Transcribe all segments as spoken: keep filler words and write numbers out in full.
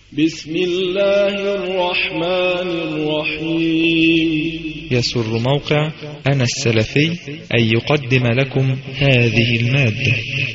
بسم الله الرحمن الرحيم. يسر موقع أنا السلفي أن يقدم لكم هذه المادة.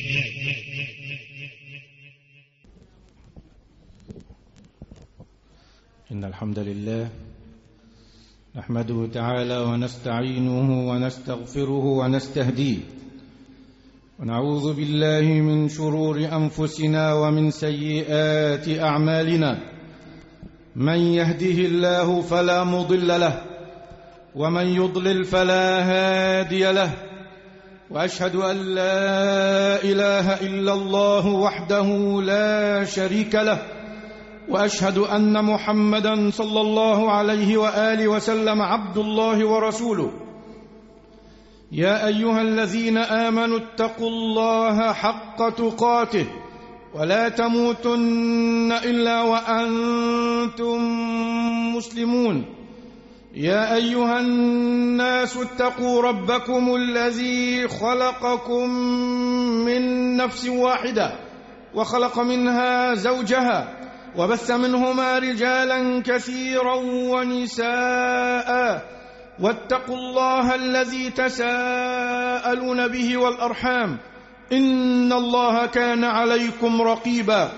إن الحمد لله نحمده تعالى ونستعينه ونستغفره ونستهديه، ونعوذ بالله من شرور أنفسنا ومن سيئات أعمالنا. من يهده الله فلا مضل له، ومن يضلل فلا هادي له، وأشهد أن لا إله إلا الله وحده لا شريك له، وأشهد أن محمدًا صلى الله عليه وآله وسلم عبد الله ورسوله. يا أيها الذين آمنوا اتقوا الله حق تقاته ولا تموتن إلا وأنتم مسلمون. يا أيها الناس اتقوا ربكم الذي خلقكم من نفس واحدة وخلق منها زوجها وبث منهما رجالا كثيرا ونساء، واتقوا الله الذي تساءلون به والأرحام، إن الله كان عليكم رقيبا.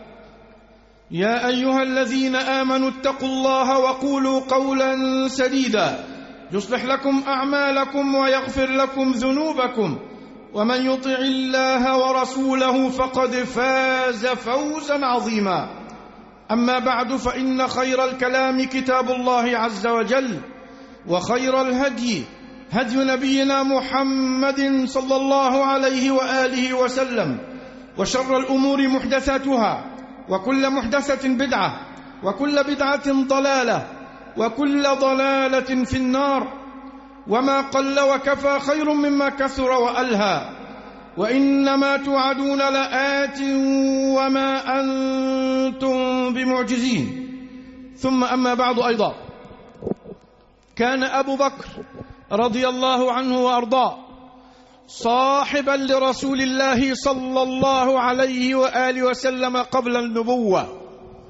يا أيها الذين آمنوا اتقوا الله وقولوا قولا سديدا يصلح لكم أعمالكم ويغفر لكم ذنوبكم، ومن يطع الله ورسوله فقد فاز فوزا عظيما. أما بعد، فإن خير الكلام كتاب الله عز وجل، وخير الهدي هدي نبينا محمد صلى الله عليه وآله وسلم، وشر الأمور محدثاتها، وكل محدثة بدعة، وكل بدعة ضلالة، وكل ضلالة في النار. وما قل وكفى خير مما كثر وألهى، وإنما توعدون لآت وما أنتم بمعجزين. ثم أما بعد، أيضا كان أبو بكر رضي الله عنه وأرضاه صاحبا لرسول الله صلى الله عليه وآله وسلم قبل النبوة،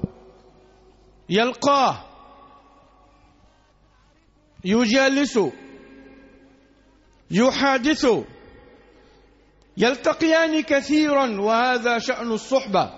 يلقاه يجالس يحادث، يلتقيان كثيرا، وهذا شأن الصحبة.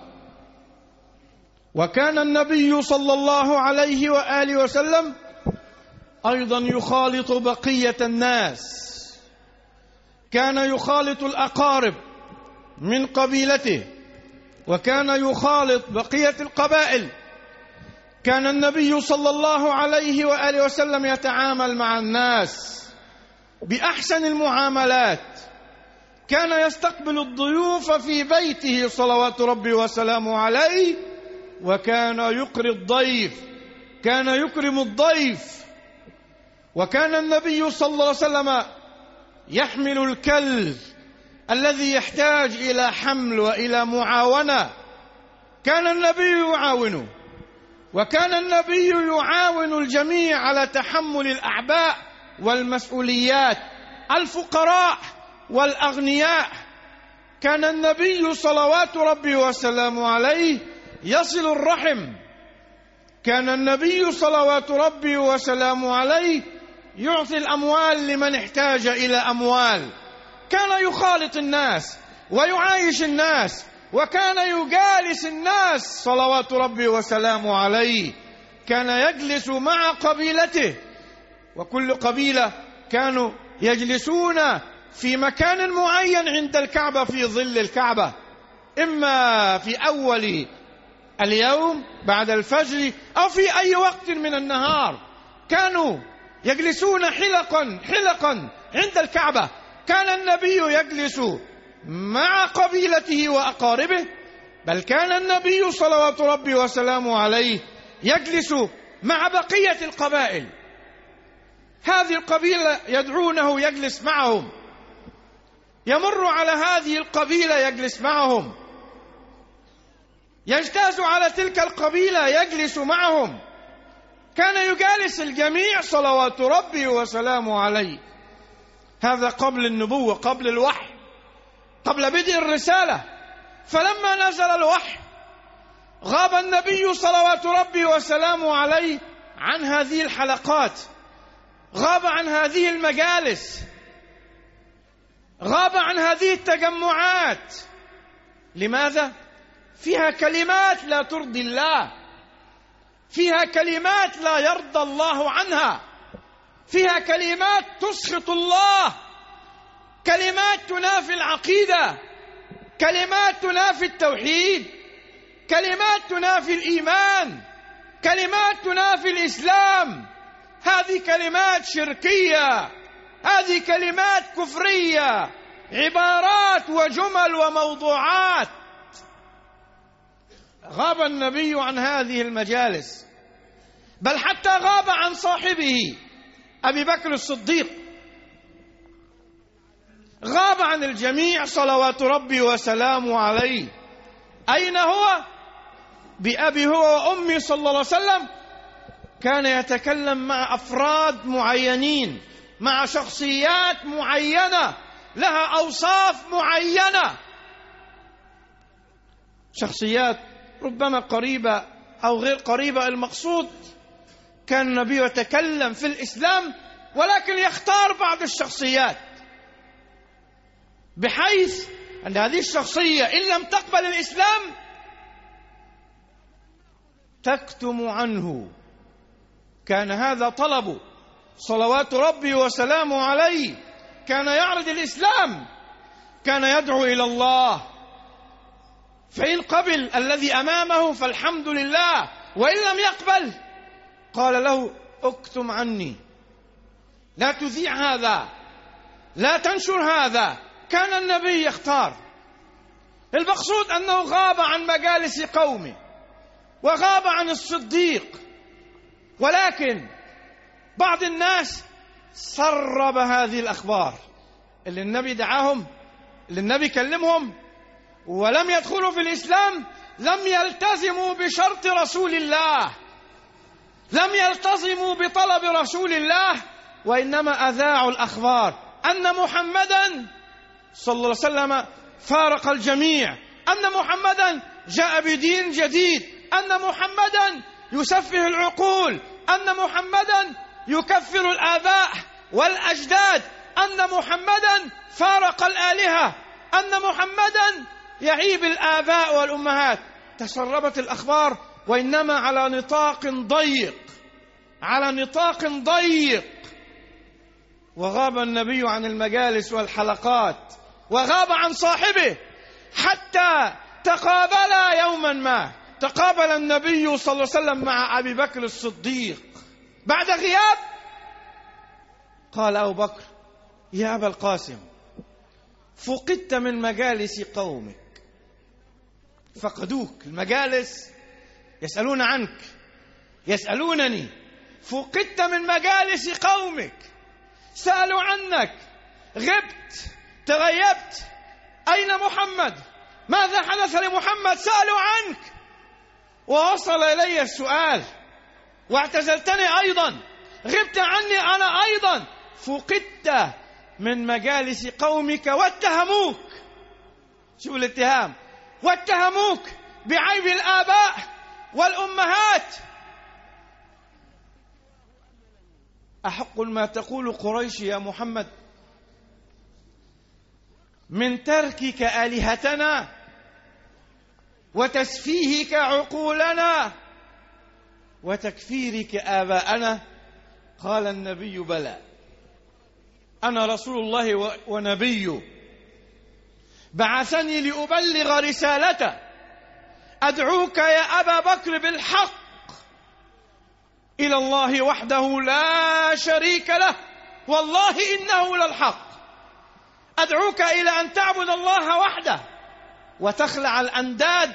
وكان النبي صلى الله عليه وآله وسلم أيضا يخالط بقية الناس، كان يخالط الأقارب من قبيلته، وكان يخالط بقية القبائل. كان النبي صلى الله عليه وآله وسلم يتعامل مع الناس بأحسن المعاملات، كان يستقبل الضيوف في بيته صلوات ربي وسلامه عليه، وكان يقري الضيف، كان يكرم الضيف. وكان النبي صلى الله عليه وسلم يحمل الكلب الذي يحتاج إلى حمل وإلى معاونة، كان النبي يعاونه، وكان النبي يعاون الجميع على تحمل الأعباء والمسؤوليات، الفقراء والأغنياء. كان النبي صلوات ربي وسلامه عليه يصل الرحم، كان النبي صلوات ربي وسلامه عليه يعطي الأموال لمن احتاج إلى أموال، كان يخالط الناس ويعايش الناس، وكان يجالس الناس صلوات ربي وسلامه عليه. كان يجلس مع قبيلته، وكل قبيلة كانوا يجلسون في مكان معين عند الكعبة في ظل الكعبة، إما في أول اليوم بعد الفجر أو في أي وقت من النهار. كانوا يجلسون حلقا حلقا عند الكعبة. كان النبي يجلس مع قبيلته وأقاربه، بل كان النبي صلوات ربي وسلامه عليه يجلس مع بقية القبائل. هذه القبيلة يدعونه يجلس معهم، يمر على هذه القبيلة يجلس معهم، يجتاز على تلك القبيلة يجلس معهم. كان يجالس الجميع صلوات ربي وسلامه عليه. هذا قبل النبوة، قبل الوحي، قبل بدء الرسالة. فلما نزل الوحي غاب النبي صلوات ربي وسلامه عليه عن هذه الحلقات، غاب عن هذه المجالس، غاب عن هذه التجمعات. لماذا؟ فيها كلمات لا ترضي الله، فيها كلمات لا يرضى الله عنها، فيها كلمات تسخط الله، كلمات تنافي العقيدة، كلمات تنافي التوحيد، كلمات تنافي الإيمان، كلمات تنافي الإسلام. هذه كلمات شركية، هذه كلمات كفرية، عبارات وجمل وموضوعات. غاب النبي عن هذه المجالس، بل حتى غاب عن صاحبه أبي بكر الصديق، غاب عن الجميع صلوات ربي وسلامه عليه. أين هو؟ بأبي هو وأمي صلى الله عليه وسلم كان يتكلم مع أفراد معينين، مع شخصيات معينة لها أوصاف معينة، شخصيات ربما قريبة أو غير قريبة. المقصود كان النبي يتكلم في الإسلام ولكن يختار بعض الشخصيات، بحيث أن هذه الشخصية إن لم تقبل الإسلام تكتم عنه. كان هذا طلبه صلوات ربي وسلامه عليه، كان يعرض الإسلام، كان يدعو إلى الله، فإن قبل الذي أمامه فالحمد لله، وإن لم يقبل قال له اكتم عني، لا تذيع هذا، لا تنشر هذا. كان النبي يختار. المقصود أنه غاب عن مجالس قومه وغاب عن الصديق، ولكن بعض الناس سرب هذه الأخبار اللي النبي دعاهم، اللي النبي كلمهم ولم يدخلوا في الإسلام، لم يلتزموا بشرط رسول الله، لم يلتزموا بطلب رسول الله، وإنما أذاعوا الأخبار أن محمدا صلى الله عليه وسلم فارق الجميع، أن محمدا جاء بدين جديد، أن محمدا يسفه العقول، أن محمدا يكفر الآباء والأجداد، أن محمدا فارق الآلهة، أن محمدا يعيب الآباء والأمهات. تسربت الأخبار، وإنما على نطاق ضيق، على نطاق ضيق. وغاب النبي عن المجالس والحلقات، وغاب عن صاحبه، حتى تقابلا يوما ما. تقابل النبي صلى الله عليه وسلم مع أبي بكر الصديق بعد غياب. قال أبو بكر: يا أبا القاسم، فقدت من مجالس قومك، فقدوك المجالس، يسألون عنك، يسألونني، فقدت من مجالس قومك، سألوا عنك، غبت، تغيبت، أين محمد؟ ماذا حدث لمحمد؟ سألوا عنك، ووصل إلي السؤال، واعتزلتني أيضا، غبت عني أنا أيضا، فقدت من مجالس قومك واتهموك. شوف الاتهام، واتهموك بعيب الآباء والأمهات. أحق ما تقول قريش يا محمد من تركك آلهتنا وتسفيهك عقولنا وتكفيرك آباءنا؟ قال النبي: بلى، أنا رسول الله ونبيه، بعثني لأبلغ رسالته، أدعوك يا أبا بكر بالحق إلى الله وحده لا شريك له، والله إنه للحق. أدعوك إلى أن تعبد الله وحده وتخلع الأنداد،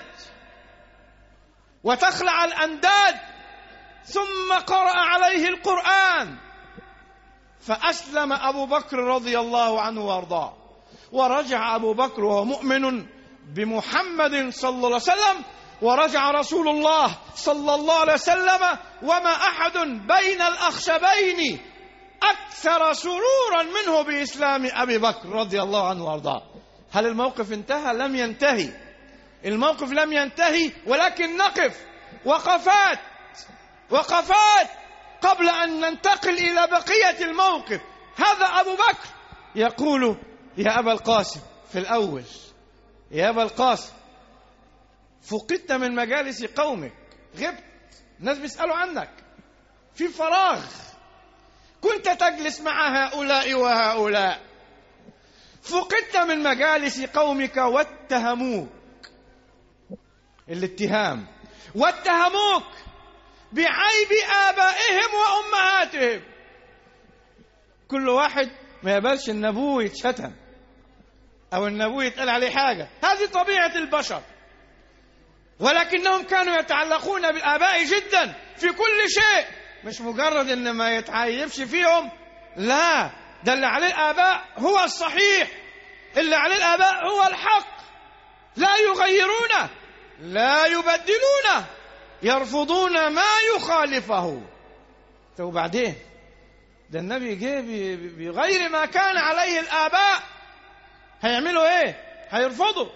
وتخلع الأنداد. ثم قرأ عليه القرآن، فأسلم أبو بكر رضي الله عنه وارضاه، ورجع أبو بكر وهو مؤمن بمحمد صلى الله عليه وسلم، ورجع رسول الله صلى الله عليه وسلم وما أحد بين الأخشبين أكثر سرورا منه بإسلام أبي بكر رضي الله عنه وارضاه. هل الموقف انتهى؟ لم ينتهي. الموقف لم ينتهي، ولكن نقف وقفات وقفات قبل أن ننتقل إلى بقية الموقف. هذا أبو بكر يقول: يا أبا القاسم، في الأول: يا أبا القاسم، فقدت من مجالس قومك، غبت، الناس بيسألوا عنك، في فراغ، كنت تجلس مع هؤلاء وهؤلاء، فقدت من مجالس قومك واتهموك، الاتهام، واتهموك بعيب آبائهم وأمهاتهم. كل واحد ما يقبلش ان ابوه يتشتم او ان ابوه يتقال عليه حاجه، هذه طبيعه البشر، ولكنهم كانوا يتعلقون بالآباء جدا في كل شيء، مش مجرد ان ما يتعيبش فيهم، لا، ده اللي عليه الآباء هو الصحيح، اللي عليه الآباء هو الحق، لا يغيرونه، لا يبدلونه، يرفضون ما يخالفه. وبعدين ده النبي جه بغير ما كان عليه الآباء، هيعملوا ايه؟ هيرفضوا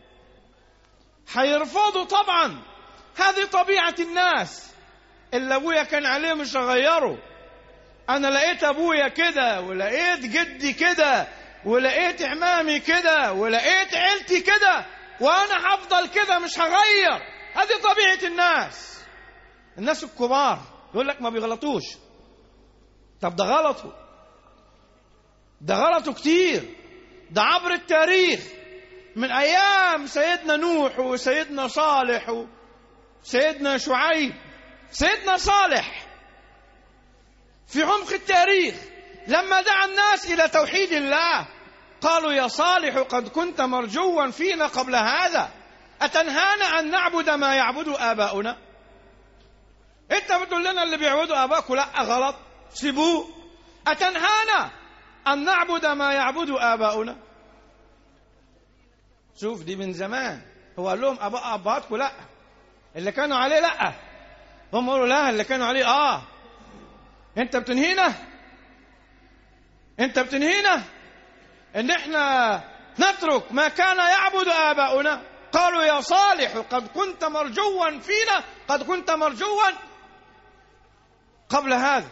هيرفضوا طبعا. هذه طبيعة الناس، اللي ابويا كان عليه مش هغيره. انا لقيت ابويا كده، ولقيت جدي كده، ولقيت عمامي كده، ولقيت عيلتي كده، وانا هفضل كده مش هغير. هذه طبيعة الناس. الناس الكبار يقول لك ما بيغلطوش. طب ده غلطوا، ده غلطوا كتير، ده عبر التاريخ من أيام سيدنا نوح وسيدنا صالح وسيدنا شعيب. سيدنا صالح في عمق التاريخ لما دعا الناس إلى توحيد الله قالوا: يا صالح، قد كنت مرجوا فينا قبل هذا، أتنهانا أن نعبد ما يعبد آباؤنا؟ أنت بتقول لنا اللي بيعبدوا آباؤكم لا غلط، سيبوه. أتنهانا أن نعبد ما يعبد آباؤنا؟ شوف، دي من زمان. هو قال لهم أباء أباءاتكم لا، اللي كانوا عليه لا، هم قالوا لا، اللي كانوا عليه آه. أنت بتنهينا أنت بتنهينا إن إحنا نترك ما كان يعبد آباؤنا. قالوا: يا صالح، قد كنت مرجوا فينا، قد كنت مرجوا قبل هذا.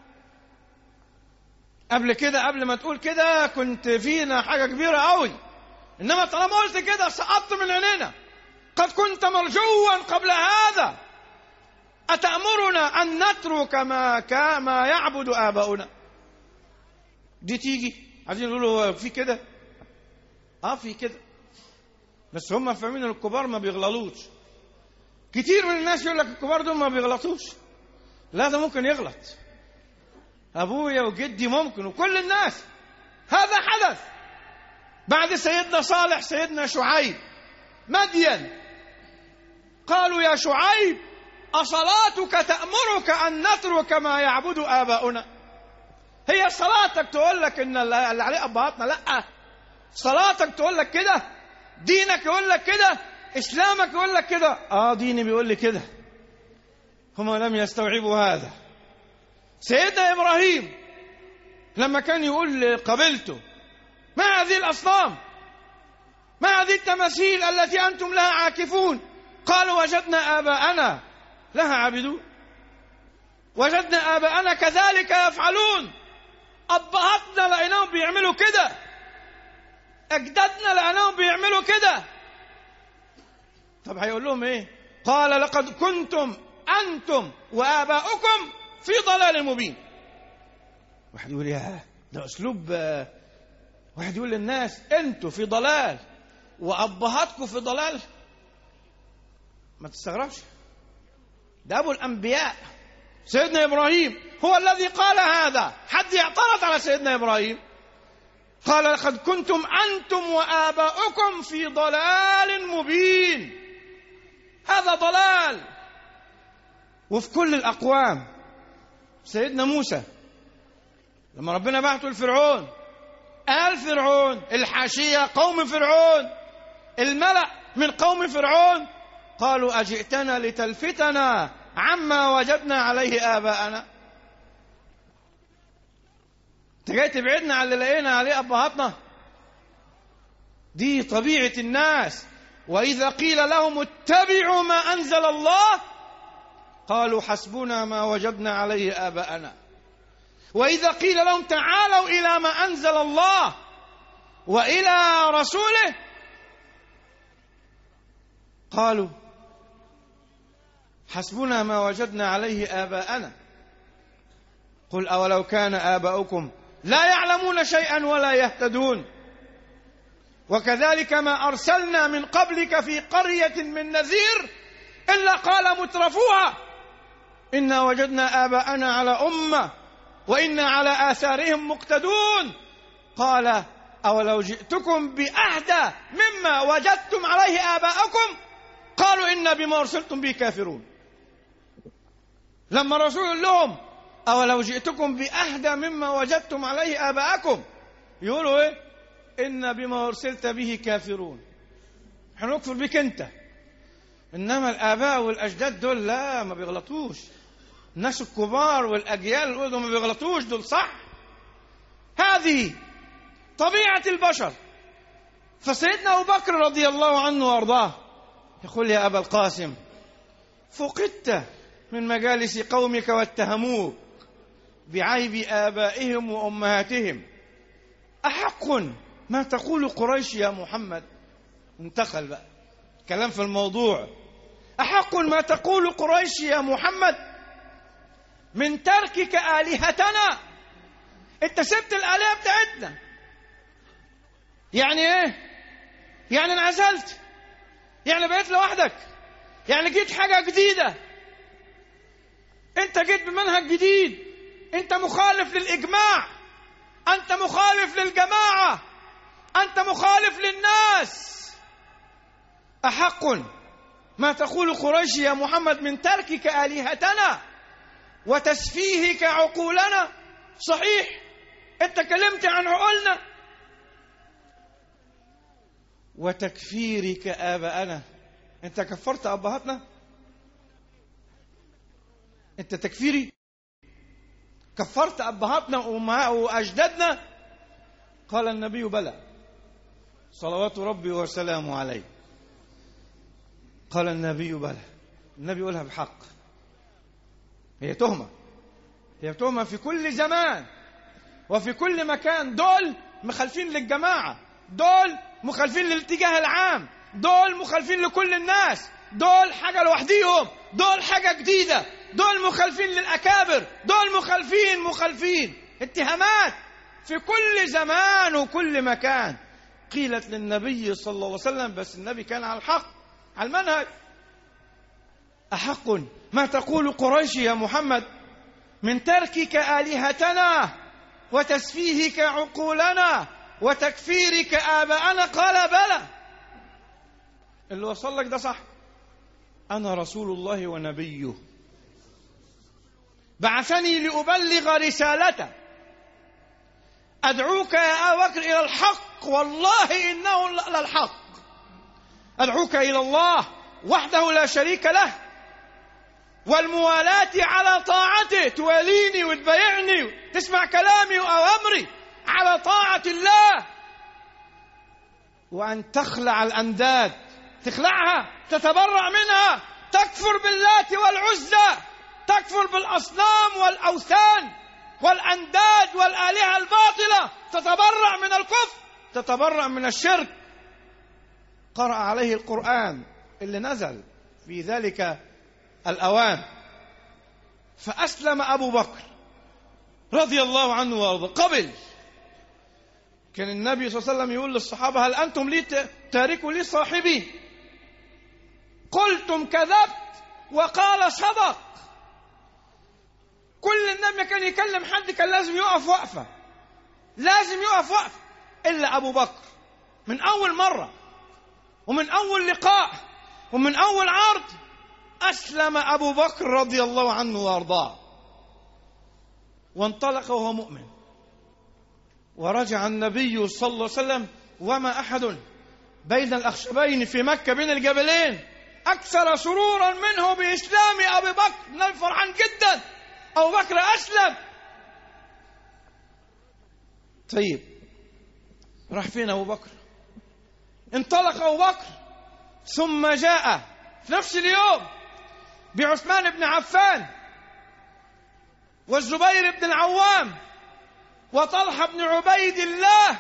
قبل كده، قبل ما تقول كده كنت فينا حاجة كبيرة قوي، إنما طالما قلت كده سقطت من عينينا. قد كنت مرجوا قبل هذا، أتأمرنا أن نترك ما كما يعبد آباؤنا؟ دي تيجي عايزين يقولوا في كده، اه في كده، بس هم فاهمين ان الكبار ما بيغلطوش. كتير من الناس يقول لك الكبار دول ما بيغلطوش. لا، ده ممكن يغلط، ابويا وجدي ممكن، وكل الناس. هذا حدث بعد سيدنا صالح. سيدنا شعيب، مدين، قالوا: يا شعيب، أصلاتك تأمرك أن نترك ما يعبد آباؤنا؟ هي صلاتك تقول لك ان اللي عليه ابهاتنا لا؟ صلاتك تقول لك كده؟ دينك يقول لك كده؟ اسلامك يقول لك كده؟ اه، ديني بيقول لي كده. هم لم يستوعبوا هذا. سيدنا ابراهيم لما كان يقول لقبيلته: ما هذه الاصنام؟ ما هذه التماثيل التي انتم لها عاكفون؟ قالوا: وجدنا اباءنا لها عابدون، وجدنا اباءنا كذلك يفعلون. أبهاتنا لقيناهم بيعملوا كده، أجدادنا لقيناهم بيعملوا كده. طب هيقول لهم إيه؟ قال: لقد كنتم أنتم وآباؤكم في ضلال مبين. واحد يقول: يا ده أسلوب. واحد يقول للناس: أنتوا في ضلال وأبهاتكم في ضلال. ما تستغربش، ده أبو الأنبياء سيدنا إبراهيم هو الذي قال هذا. حد يعترض على سيدنا إبراهيم؟ قال: لقد كنتم أنتم وآباؤكم في ضلال مبين. هذا ضلال. وفي كل الأقوام. سيدنا موسى لما ربنا بعته لفرعون، قال فرعون، الحاشية قوم فرعون، الملأ من قوم فرعون، قالوا: أجئتنا لتلفتنا عما وجدنا عليه آباءنا؟ انت جاي تبعدنا عن اللي لقينا عليه أبهاتنا؟ دي طبيعة الناس. وإذا قيل لهم اتبعوا ما أنزل الله قالوا حسبنا ما وجدنا عليه آباءنا. وإذا قيل لهم تعالوا إلى ما أنزل الله وإلى رسوله قالوا حسبنا ما وجدنا عليه آباءنا. قل أولو كان آباؤكم لا يعلمون شيئا ولا يهتدون. وكذلك ما أرسلنا من قبلك في قرية من نذير إلا قال مترفوها إنا وجدنا آباءنا على أمة وإنا على آثارهم مقتدون. قال أولو جئتكم بأهدى مما وجدتم عليه آباءكم قالوا إنا بما أرسلتم به كافرون. لما الرسول يقول لهم أولو جئتكم بأهدى مما وجدتم عليه آباءكم يقولوا إيه؟ إنا بما أرسلت به كافرون. احنا نكفر بك أنت، إنما الآباء والأجداد دول لا، ما بيغلطوش. الناس الكبار والأجيال دول ما بيغلطوش، دول صح. هذه طبيعة البشر. فسيدنا أبو بكر رضي الله عنه وأرضاه يقول يا أبا القاسم فقدت من مجالس قومك واتهموك بعيب آبائهم وأمهاتهم، أحق ما تقول قريش يا محمد؟ انتقل بقى كلام في الموضوع. أحق ما تقول قريش يا محمد من تركك آلهتنا؟ انت سبت الآلهة بتاعتنا، يعني ايه؟ يعني انعزلت، يعني بقيت لوحدك، يعني جيت حاجة جديدة، انت جيت بمنهج جديد، انت مخالف للإجماع، انت مخالف للجماعة، انت مخالف للناس. أحق ما تقول قريش يا محمد من تركك آلهتنا وتسفيهك عقولنا؟ صحيح انت كلمت عن عقولنا وتكفيرك آباءنا. انت كفرت أبهاتنا؟ انت تكفيري؟ كفرت أبهاتنا وأجدادنا؟ قال النبي بلى صلوات ربي وسلامه عليه. قال النبي بلى. النبي يقولها بحق. هي تهمة، هي تهمة في كل زمان وفي كل مكان. دول مخالفين للجماعة، دول مخالفين للاتجاه العام، دول مخالفين لكل الناس، دول حاجة لوحديهم، دول حاجة جديدة، دول مخالفين للأكابر، دول مخالفين مخالفين. اتهامات في كل زمان وكل مكان قيلت للنبي صلى الله عليه وسلم، بس النبي كان على الحق، على المنهج. أحق ما تقول قريش يا محمد من تركك آلهتنا وتسفيهك عقولنا وتكفيرك آباءنا؟ قال بلى. اللي وصل لك ده صح. أنا رسول الله ونبيه، بعثني لأبلغ رسالته، أدعوك يا أبا بكر إلى الحق، والله إنه للحق. أدعوك إلى الله وحده لا شريك له، والموالاة على طاعته، تواليني وتبايعني وتسمع كلامي وأوامري على طاعة الله، وأن تخلع الأنداد، تخلعها، تتبرأ منها، تكفر باللات والعزى، تكفر بالأصنام والأوثان والأنداد والآلهة الباطلة، تتبرأ من الكفر، تتبرأ من الشرك. قرأ عليه القرآن اللي نزل في ذلك الأوان، فأسلم أبو بكر رضي الله عنه وارضاه. قبل كان النبي صلى الله عليه وسلم يقول للصحابة هل أنتم لي تاركوا لي صاحبي؟ قلتم كذبت وقال صدق. كل النبي كان يكلم حد كان لازم يقف وقفة، لازم يقف وقفة، إلا أبو بكر من أول مرة ومن أول لقاء ومن أول عرض أسلم أبو بكر رضي الله عنه وأرضاه، وانطلق وهو مؤمن. ورجع النبي صلى الله عليه وسلم وما أحد بين الأخشبين في مكة بين الجبلين أكثر سرورا منه بإسلام أبي بكر. النبي فرحان جدا، أبو بكر أسلم. طيب راح فين أبو بكر؟ انطلق أبو بكر ثم جاء في نفس اليوم بعثمان بن عفان والزبير بن العوام وطلحة بن عبيد الله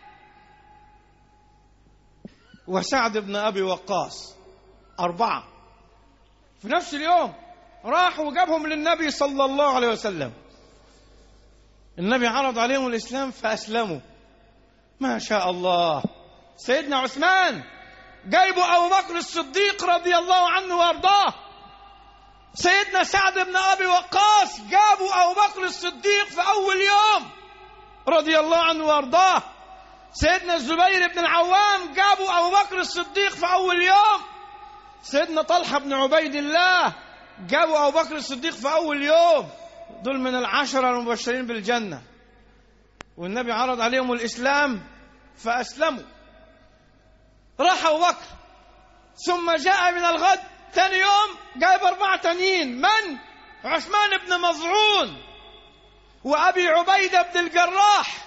وسعد بن أبي وقاص، أربعة في نفس اليوم راحوا وجابهم للنبي صلى الله عليه وسلم. النبي عرض عليهم الإسلام فأسلموا. ما شاء الله. سيدنا عثمان جايبوا أبو بكر الصديق رضي الله عنه وارضاه. سيدنا سعد بن أبي وقاص جابوا أبو بكر الصديق في أول يوم رضي الله عنه وارضاه. سيدنا الزبير بن العوام جابوا أبو بكر الصديق في أول يوم. سيدنا طلحة بن عبيد الله جابوا أبو بكر الصديق في أول يوم. دول من العشرة المبشرين بالجنة، والنبي عرض عليهم الإسلام فأسلموا. راح أبو بكر ثم جاء من الغد ثاني يوم جايب أربعة تانيين. من؟ عثمان بن مظعون وأبي عبيدة بن الجراح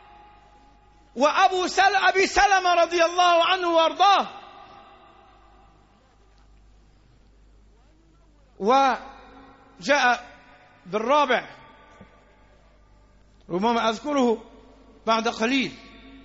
وأبو سل... أبي سلمة رضي الله عنه وارضاه. وجاء بالرابع ربما أذكره بعد قليل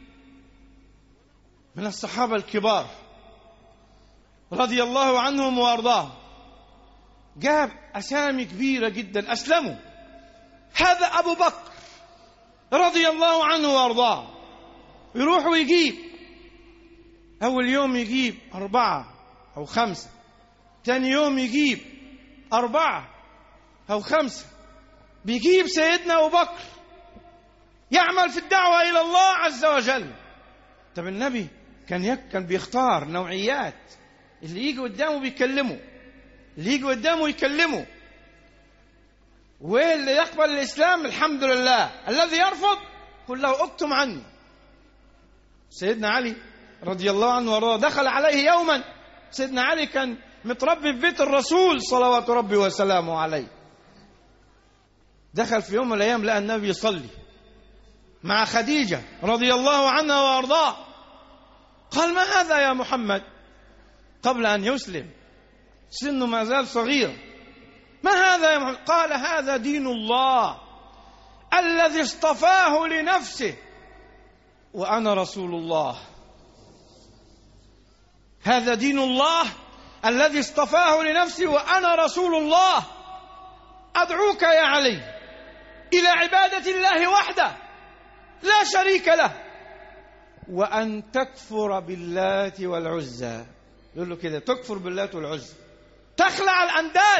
من الصحابة الكبار رضي الله عنهم وارضاهم. جاب أسامي كبيرة جدا أسلموا. هذا أبو بكر رضي الله عنه وارضاه يروح ويجيب أول يوم يجيب أربعة أو خمسة، ثاني يوم يجيب أربعة أو خمسة. بيجيب سيدنا أبو بكر يعمل في الدعوة إلى الله عز وجل. طب النبي كان يك كان بيختار نوعيات، اللي يجي قدامه بيكلمه، اللي يجي قدامه يكلمه، واللي يقبل الإسلام الحمد لله، الذي يرفض قل له اكتم عني. سيدنا علي رضي الله عنه وارضاه دخل عليه يوما. سيدنا علي كان متربي في بيت الرسول صلوات ربي وسلامه عليه. دخل في يوم من الأيام لقى النبي يصلي مع خديجة رضي الله عنها وارضاه. قال: ما هذا يا محمد؟ قبل أن يسلم، سنه ما زال صغير. ما هذا يا محمد؟ قال: هذا دين الله الذي اصطفاه لنفسه وأنا رسول الله. هذا دين الله الذي اصطفاه لنفسه وأنا رسول الله. أدعوك يا علي إلى عبادة الله وحده لا شريك له، وأن تكفر باللات والعزى. يقول له كده: تكفر باللات والعزى، تخلع الأنداد،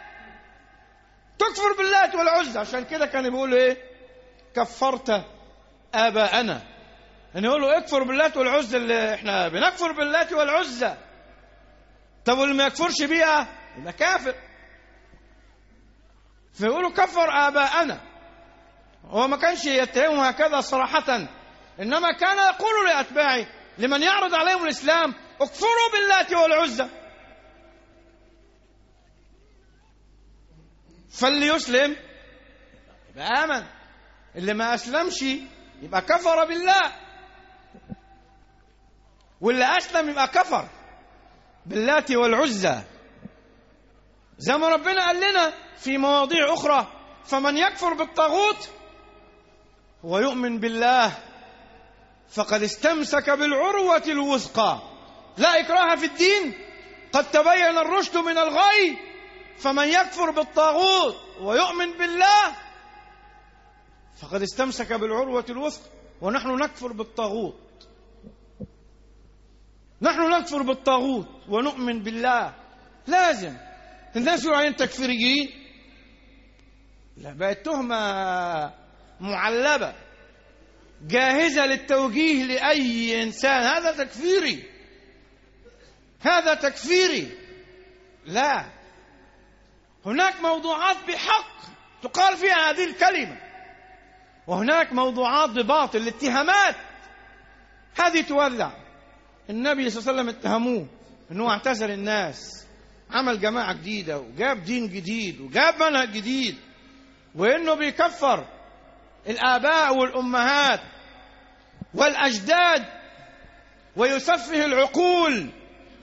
تكفر باللات والعزى. عشان كده كان بيقولوا إيه؟ كفرت آباءنا. يعني يقول له اكفر باللات والعزى، اللي احنا بنكفر باللات والعزى. طب واللي ما يكفرش بيها يبقى كافر. فيقولوا كفر آباءنا. هو ما كانش يتهمهم هكذا صراحة، إنما كان يقول لأتباعه لمن يعرض عليهم الإسلام: اكفروا باللات والعزى. فاللي يسلم يبقى آمن، اللي ما أسلمش يبقى كفر بالله، واللي أسلم يبقى كفر باللات والعزى. زي ما ربنا قال لنا في مواضيع أخرى: فمن يكفر بالطاغوت ويؤمن بالله فقد استمسك بالعروة الوثقى لا إكراه في الدين قد تبين الرشد من الغي. فمن يكفر بالطاغوت ويؤمن بالله فقد استمسك بالعروة الوثقى. ونحن نكفر بالطاغوت، نحن نكفر بالطاغوت ونؤمن بالله. لازم الناس يقولوا علينا تكفيريين، لا، بقت تهمة معلبة جاهزة للتوجيه لأي إنسان: هذا تكفيري، هذا تكفيري. لا، هناك موضوعات بحق تقال فيها هذه الكلمة، وهناك موضوعات بباطل. الاتهامات هذه توزع. النبي صلى الله عليه وسلم اتهموه أنه اعتزل الناس، عمل جماعة جديدة وجاب دين جديد وجاب منهج جديد، وإنه بيكفر الآباء والأمهات والأجداد ويسفه العقول.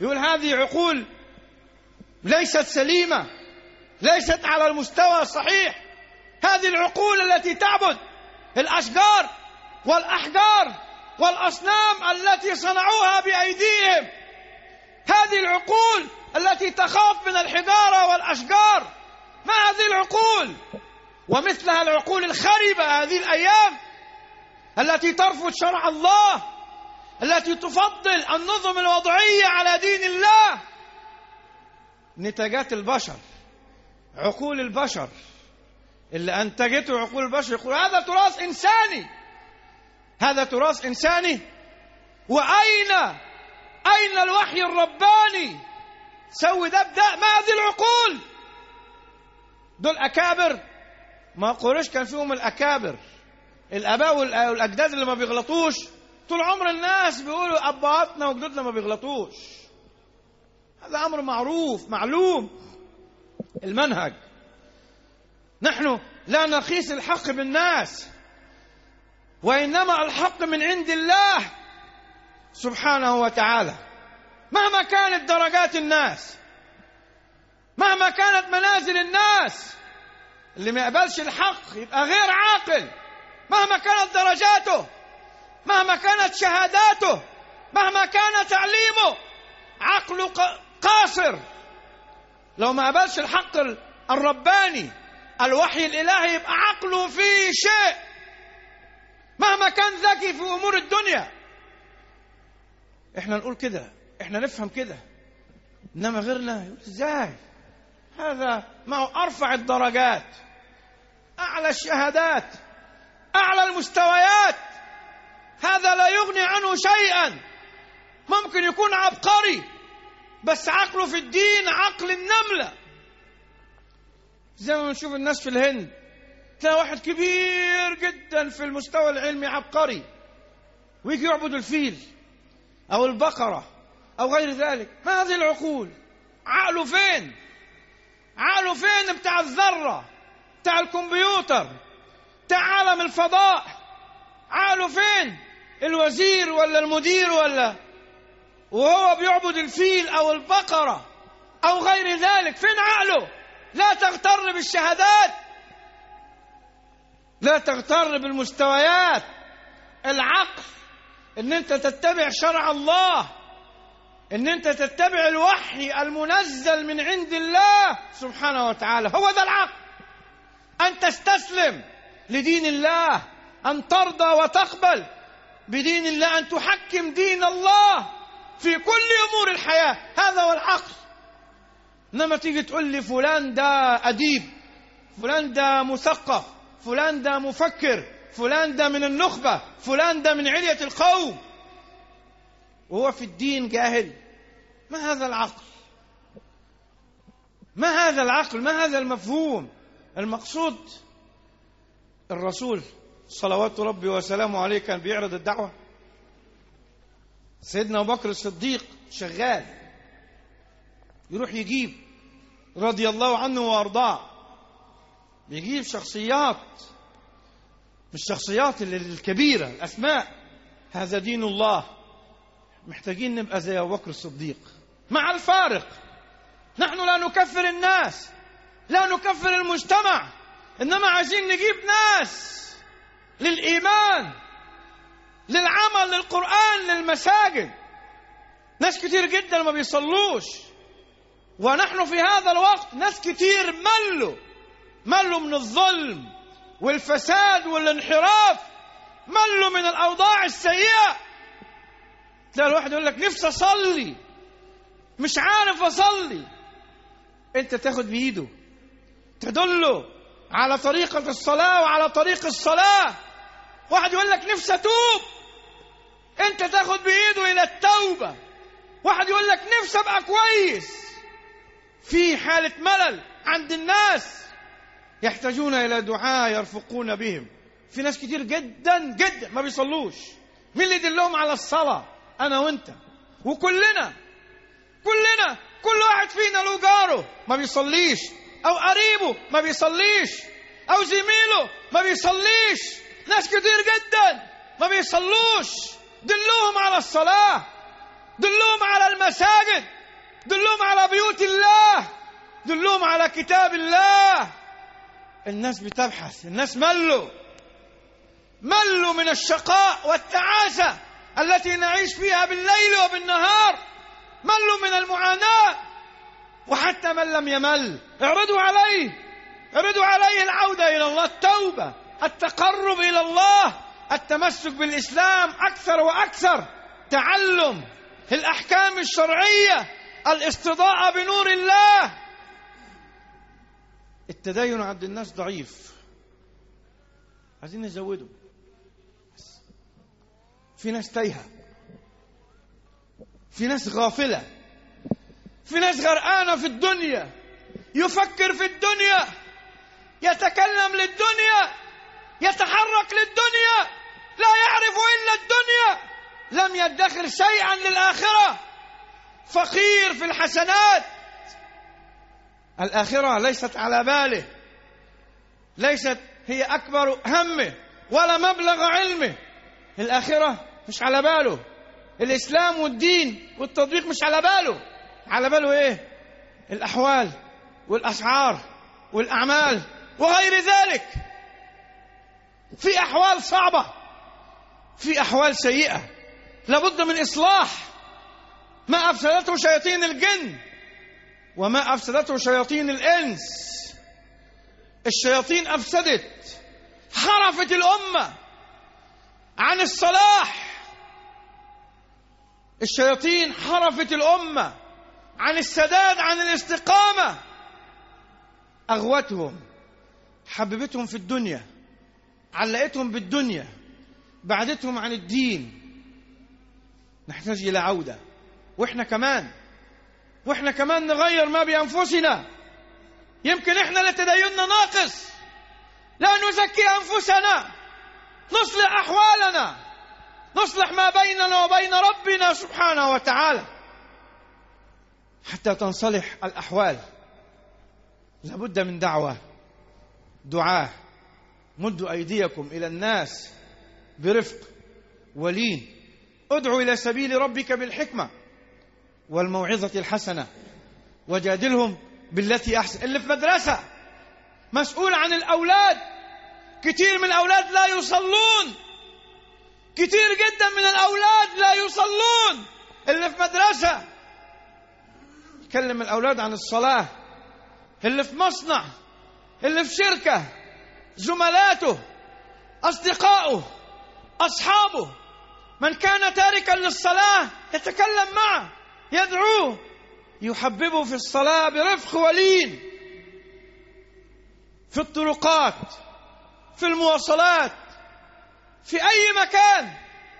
يقول هذه عقول ليست سليمة، ليست على المستوى الصحيح. هذه العقول التي تعبد الأشجار والأحجار والأصنام التي صنعوها بأيديهم، هذه العقول التي تخاف من الحجارة والأشجار، ما هذه العقول؟ ومثلها العقول الخربة هذه الأيام التي ترفض شرع الله، التي تفضل النظم الوضعية على دين الله. نتاجات البشر، عقول البشر اللي أنتجته عقول البشر، يقول هذا تراث إنساني، هذا تراث إنساني. وأين أين الوحي الرباني؟ سوي ده بده. ما هذه العقول؟ دول أكابر، ما قريش كان فيهم الأكابر، الآباء والأجداد اللي ما بيغلطوش. طول عمر الناس بيقولوا أبهاتنا وجدودنا ما بيغلطوش، هذا أمر معروف معلوم المنهج. نحن لا نقيس الحق بالناس، وإنما الحق من عند الله سبحانه وتعالى. مهما كانت درجات الناس، مهما كانت منازل الناس، اللي ما يقبلش الحق يبقى غير عاقل. مهما كانت درجاته، مهما كانت شهاداته، مهما كان تعليمه، عقله قاصر. لو ما قبلش الحق الرباني الوحي الإلهي يبقى عقله فيه شيء، مهما كان ذكي في أمور الدنيا. احنا نقول كده، احنا نفهم كده، انما غيرنا يقول ازاي؟ هذا معه أرفع الدرجات، أعلى الشهادات، أعلى المستويات، هذا لا يغني عنه شيئا. ممكن يكون عبقري بس عقله في الدين عقل النملة. زي ما نشوف الناس في الهند، تلاقي واحد كبير جدا في المستوى العلمي عبقري ويجي يعبد الفيل أو البقرة أو غير ذلك. ما هذه العقول؟ عقله فين؟ عقله فين بتاع الذرة، بتاع الكمبيوتر، بتاع عالم الفضاء؟ عقله فين؟ الوزير ولا المدير ولا وهو بيعبد الفيل أو البقرة أو غير ذلك؟ فين عقله؟ لا تغتر بالشهادات، لا تغتر بالمستويات. العقل ان انت تتبع شرع الله، ان انت تتبع الوحي المنزل من عند الله سبحانه وتعالى، هو ذا العقل. ان تستسلم لدين الله، ان ترضى وتقبل بدين الله، ان تحكم دين الله في كل امور الحياة، هذا هو العقل. انما تيجي تقول لي فلان ده اديب، فلان ده مثقف، فلان ده مفكر، فلان ده من النخبة، فلان ده من علية القوم، وهو في الدين جاهل. ما هذا العقل؟ ما هذا العقل؟ ما هذا المفهوم المقصود؟ الرسول صلوات ربي وسلامه عليه كان بيعرض الدعوة. سيدنا أبو بكر الصديق شغال، يروح يجيب رضي الله عنه وأرضاه، بيجيب شخصيات، مش شخصيات الكبيرة الأسماء. هذا دين الله، محتاجين نبقى زي أبو بكر الصديق. مع الفارق، نحن لا نكفر الناس، لا نكفر المجتمع، إنما عايزين نجيب ناس للإيمان، للعمل، للقرآن، للمساجد. ناس كتير جدا ما بيصلوش، ونحن في هذا الوقت ناس كتير ملوا ملوا من الظلم والفساد والانحراف، ملوا من الأوضاع السيئة. تلاقي الواحد يقول لك نفسي أصلي، مش عارف أصلي. أنت تاخد بإيده، تدله على طريقة الصلاة وعلى طريق الصلاة. واحد يقول لك نفسي أتوب، أنت تاخد بإيده إلى التوبة. واحد يقول لك نفسي أبقى كويس، في حالة ملل عند الناس، يحتاجون إلى دعاء يرفقون بهم. في ناس كتير جدا جدا ما بيصلوش، مين اللي يدلهم على الصلاة؟ أنا وأنت وكلنا، كلنا كل واحد فينا له جاره ما بيصليش، أو قريبه ما بيصليش، أو زميله ما بيصليش. ناس كتير جدا ما بيصلوش، دلوهم على الصلاة. دلهم على المساجد، دلهم على بيوت الله، دلهم على كتاب الله. الناس بتبحث، الناس ملوا ملوا من الشقاء والتعاسة التي نعيش فيها بالليل وبالنهار، ملوا من المعاناة. وحتى من لم يمل اعرضوا عليه اعرضوا عليه العودة إلى الله، التوبة، التقرب إلى الله، التمسك بالإسلام أكثر وأكثر، تعلم الأحكام الشرعية، الاستضاءة بنور الله. التدين عند الناس ضعيف، عايزين نزوده. في ناس تايهة، في ناس غافلة، في ناس غرقانة في الدنيا، يفكر في الدنيا، يتكلم للدنيا، يتحرك للدنيا، لا يعرف إلا الدنيا، لم يدخر شيئا للآخرة، فقير في الحسنات. الآخرة ليست على باله، ليست هي أكبر همه ولا مبلغ علمه. الآخرة مش على باله، الإسلام والدين والتطبيق مش على باله. على باله إيه؟ الأحوال والأسعار والأعمال وغير ذلك. في أحوال صعبة، في أحوال سيئة لابد من إصلاح. ما أفسدته شياطين الجن وما أفسدته شياطين الإنس. الشياطين أفسدت، حرفت الأمة عن الصلاح. الشياطين حرفت الأمة عن السداد، عن الاستقامة. أغوتهم، حببتهم في الدنيا، علقتهم بالدنيا، بعدتهم عن الدين. نحتاج إلى عودة، وإحنا كمان وإحنا كمان نغير ما بأنفسنا. يمكن إحنا اللي تديننا ناقص، لا نزكي أنفسنا، نصلح أحوالنا، نصلح ما بيننا وبين ربنا سبحانه وتعالى حتى تنصلح الأحوال. لابد من دعوة، دعاة. مدوا أيديكم إلى الناس برفق ولين، ادعوا إلى سبيل ربك بالحكمة والموعظة الحسنة، وجادلهم بالتي أحسن. اللي في مدرسة مسؤول عن الأولاد، كتير من الأولاد لا يصلون، كتير جدا من الأولاد لا يصلون. اللي في مدرسة يكلم الأولاد عن الصلاة. اللي في مصنع، اللي في شركة، زملاته، أصدقائه، أصحابه، من كان تاركا للصلاة يتكلم معه، يدعوه، يحببه في الصلاة برفق ولين. في الطرقات، في المواصلات، في أي مكان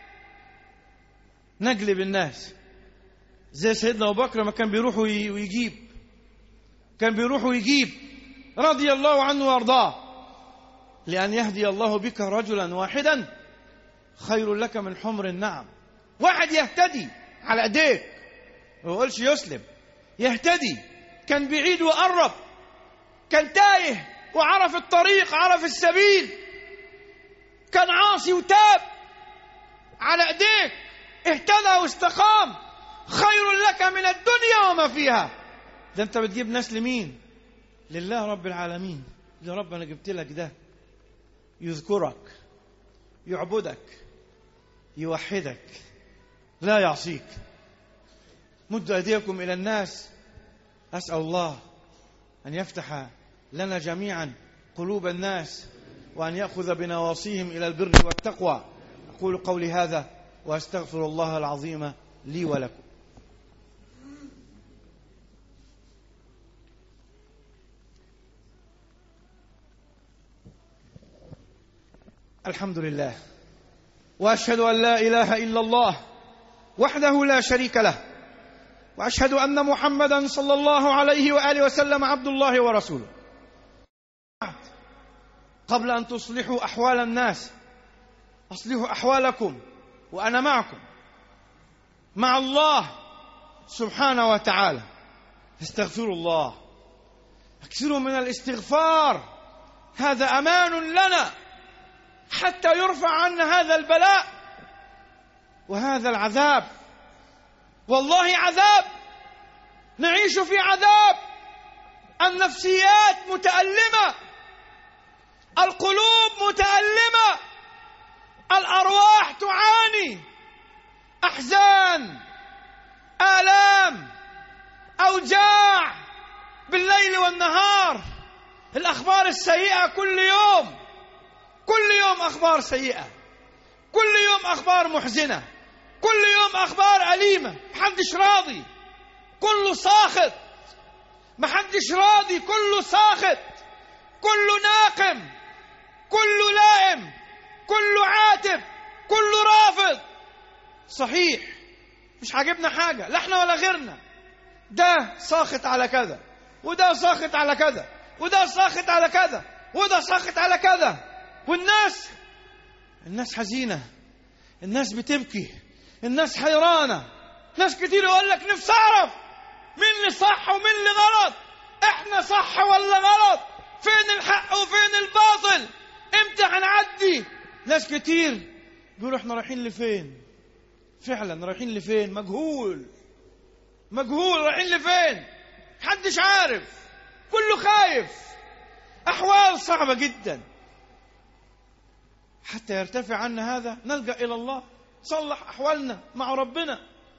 نجلب الناس. زي سيدنا أبو بكر ما كان بيروح ويجيب، كان بيروح ويجيب رضي الله عنه وارضاه. لأن يهدي الله بك رجلا واحدا خير لك من حمر النعم. واحد يهتدي على ايديك، ما يقولش يسلم، يهتدي. كان بعيد وقرب، كان تايه وعرف الطريق، عرف السبيل، كان عاصي وتاب، على ايديك اهتدى واستقام. خير لك من الدنيا وما فيها. ده انت بتجيب ناس لمين؟ لله رب العالمين. يا رب انا جبت لك ده يذكرك، يعبدك، يوحدك، لا يعصيك. مدوا أيديكم إلى الناس. أسأل الله أن يفتح لنا جميعا قلوب الناس، وأن يأخذ بنواصيهم إلى البر والتقوى. أقول قولي هذا وأستغفر الله العظيم لي ولكم. الحمد لله، وأشهد أن لا إله إلا الله وحده لا شريك له، وأشهد أن محمدا صلى الله عليه وآله وسلم عبد الله ورسوله. قبل أن تصلحوا أحوال الناس أصلحوا أحوالكم، وأنا معكم مع الله سبحانه وتعالى. استغفروا الله، اكثروا من الاستغفار، هذا أمان لنا حتى يرفع عنا هذا البلاء وهذا العذاب والله عذاب، نعيش في عذاب. النفسيات متألمة، القلوب متألمة، الأرواح تعاني، أحزان، آلام، أوجاع بالليل والنهار. الأخبار السيئة كل يوم، كل يوم أخبار سيئة، كل يوم أخبار محزنة، كل يوم أخبار أليمة. محدش راضي، كله ساخط. محدش راضي، كله ساخط، كله ناقم، كله لائم، كله عاتب، كله رافض. صحيح مش عاجبنا حاجة، لا احنا ولا غيرنا. ده ساخط على كذا، وده ساخط على كذا، وده ساخط على كذا، وده ساخط على كذا. والناس الناس حزينة، الناس بتبكي، الناس حيرانة. ناس كتير يقول لك نفسي أعرف مين اللي صح ومين اللي غلط، احنا صح ولا غلط، فين الحق وفين الباطل، امتى هنعدي. ناس كتير بيقولوا احنا رايحين لفين، فعلا رايحين لفين، مجهول مجهول رايحين لفين، محدش عارف، كله خايف. أحوال صعبة جدا. حتى يرتفع عنا هذا نلجأ إلى الله، نصلح أحوالنا مع ربنا،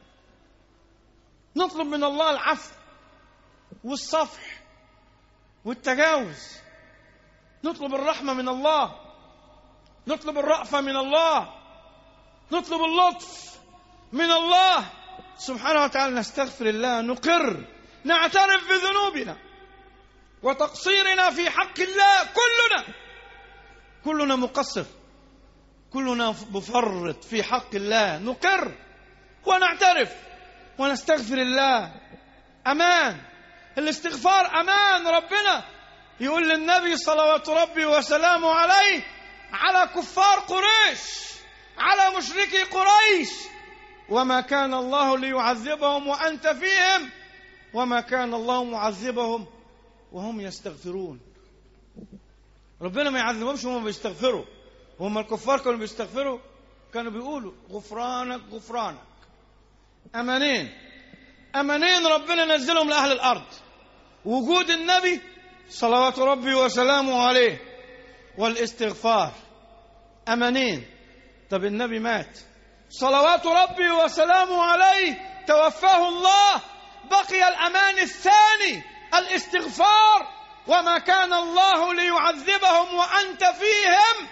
نطلب من الله العفو والصفح والتجاوز، نطلب الرحمة من الله، نطلب الرأفة من الله، نطلب اللطف من الله سبحانه وتعالى. نستغفر الله، نقر، نعترف بذنوبنا وتقصيرنا في حق الله. كلنا كلنا مقصر، كلنا مفرط في حق الله. نقر ونعترف ونستغفر الله. أمان، الاستغفار أمان. ربنا يقول للنبي صلوات ربي وسلامه عليه على كفار قريش، على مشركي قريش: وما كان الله ليعذبهم وأنت فيهم وما كان الله معذبهم وهم يستغفرون. ربنا ما يعذبهمش وهم بيستغفروا. وهم الكفار كانوا بيستغفروا، كانوا بيقولوا غفرانك غفرانك. أمانين أمانين ربنا نزلهم لأهل الأرض: وجود النبي صلوات ربي وسلامه عليه، والاستغفار. أمانين. طب النبي مات صلوات ربي وسلامه عليه، توفاه الله، بقي الأمان الثاني الاستغفار: وما كان الله ليعذبهم وأنت فيهم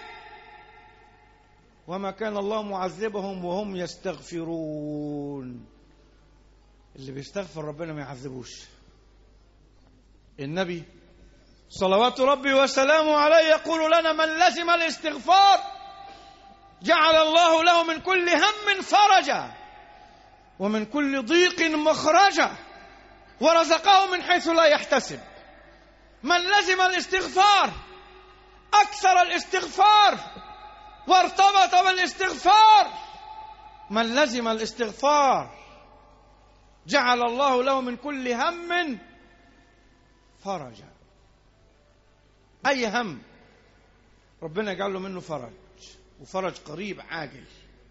وما كان الله معذبهم وهم يستغفرون. اللي بيستغفر ربنا ما يعذبوش. النبي صلوات ربي وسلامه عليه يقول لنا: من لزم الاستغفار جعل الله له من كل هم فرجا ومن كل ضيق مخرجا ورزقه من حيث لا يحتسب. من لزم الاستغفار، أكثر الاستغفار وارتبط بالاستغفار، من لزم الاستغفار جعل الله له من كل هم فرجا. أي هم ربنا يجعل له منه فرج، وفرج قريب عاجل.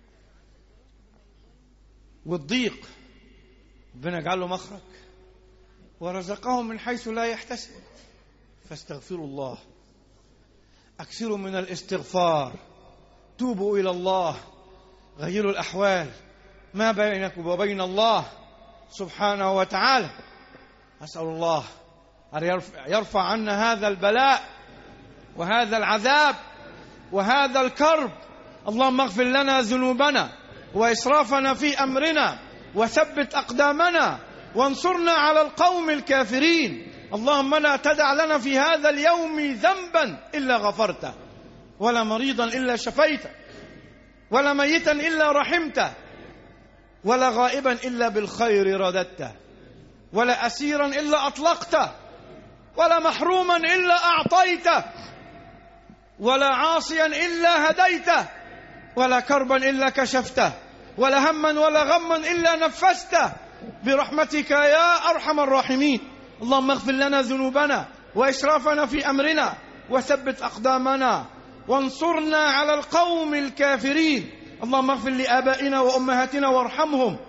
والضيق ربنا يجعل له مخرج. ورزقهم من حيث لا يحتسب. فاستغفروا الله، أكثروا من الاستغفار، توبوا إلى الله، غيروا الأحوال ما بينكم وبين الله سبحانه وتعالى. أسأل الله أن يرفع عنا هذا البلاء وهذا العذاب وهذا الكرب. اللهم اغفر لنا ذنوبنا وإسرافنا في أمرنا وثبت أقدامنا وانصرنا على القوم الكافرين. اللهم لا تدع لنا في هذا اليوم ذنبا إلا غفرته، ولا مريضا إلا شفيته، ولا ميتا إلا رحمته، ولا غائبا إلا بالخير رددته، ولا أسيرا إلا أطلقته، ولا محروما إلا أعطيته، ولا عاصيا إلا هديته، ولا كربا إلا كشفته، ولا هما ولا غما إلا نفسته، برحمتك يا أرحم الراحمين. اللهم اغفر لنا ذنوبنا وإسرافنا في أمرنا وثبت أقدامنا وانصرنا على القوم الكافرين. اللهم اغفر لآبائنا وأمهاتنا وارحمهم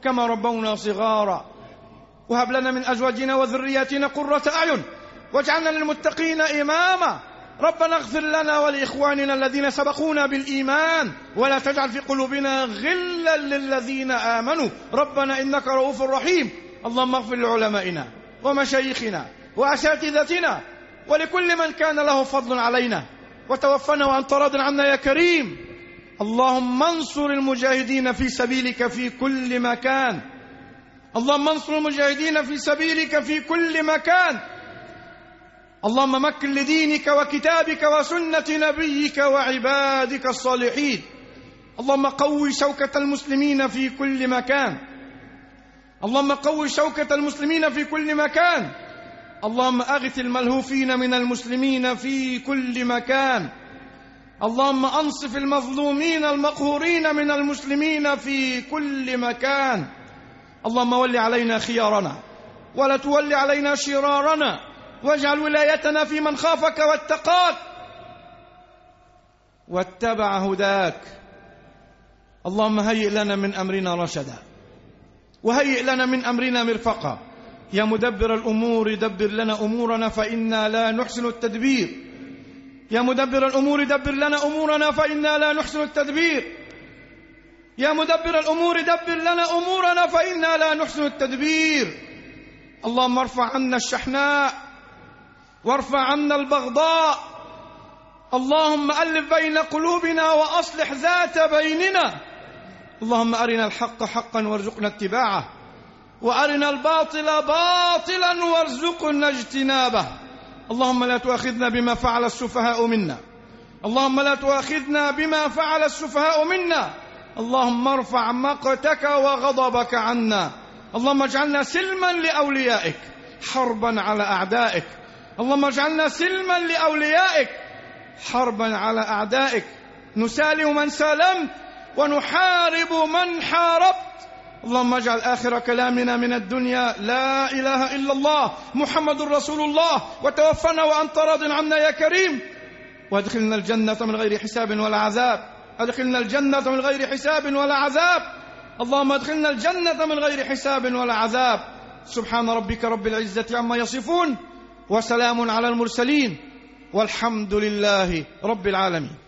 كما ربونا صغارا، وهب لنا من أزواجنا وذرياتنا قرة أعين واجعلنا للمتقين إماما. ربنا اغفر لنا ولإخواننا الذين سبقونا بالإيمان ولا تجعل في قلوبنا غلا للذين آمنوا ربنا إنك رؤوف رحيم. اللهم اغفر لعلمائنا ومشايخنا وأساتذتنا ولكل من كان له فضل علينا، وتوفنا وأنت راض عنا يا كريم. اللهم انصر المجاهدين في سبيلك في كل مكان، اللهم انصر المجاهدين في سبيلك في كل مكان. اللهم مكن لدينك وكتابك وسنة نبيك وعبادك الصالحين. اللهم قوي شوكة المسلمين في كل مكان، اللهم قوي شوكة المسلمين في كل مكان. اللهم أغث الملهوفين من المسلمين في كل مكان. اللهم أنصف المظلومين المقهورين من المسلمين في كل مكان. اللهم ول علينا خيارنا ولا تول علينا شرارنا، واجعل ولايتنا في من خافك واتقاك واتبع هداك. اللهم هيئ لنا من أمرنا رشدا وهيئ لنا من أمرنا مرفقا. يا مدبر الأمور دبر لنا أمورنا فإنا لا نحسن التدبير. يا مدبر الأمور دبر لنا أمورنا فإنا لا نحسن التدبير. يا مدبر الأمور دبر لنا أمورنا فإنا لا نحسن التدبير. اللهم ارفع عنا الشحناء وارفع عنا البغضاء. اللهم ألف بين قلوبنا وأصلح ذات بيننا. اللهم أرنا الحق حقا وارزقنا اتباعه، وأرنا الباطل باطلا وارزقنا اجتنابه. اللهم لا تؤاخذنا بما فعل السفهاء منا، اللهم لا تؤاخذنا بما فعل السفهاء منا. اللهم ارفع مقتك وغضبك عنا. اللهم اجعلنا سلما لأوليائك حربا على أعدائك. اللهم اجعلنا سلما لأوليائك حربا على أعدائك. نسالم من سالمت ونحارب من حاربت. اللهم اجعل آخر كلامنا من الدنيا لا إله إلا الله محمد رسول الله، وتوفنا وأنت راض عنا يا كريم. وادخلنا الجنة من غير حساب ولا عذاب. ادخلنا الجنة من غير حساب ولا عذاب. اللهم ادخلنا الجنة من غير حساب ولا عذاب. سبحان ربك رب العزة عما يصفون وسلام على المرسلين والحمد لله رب العالمين.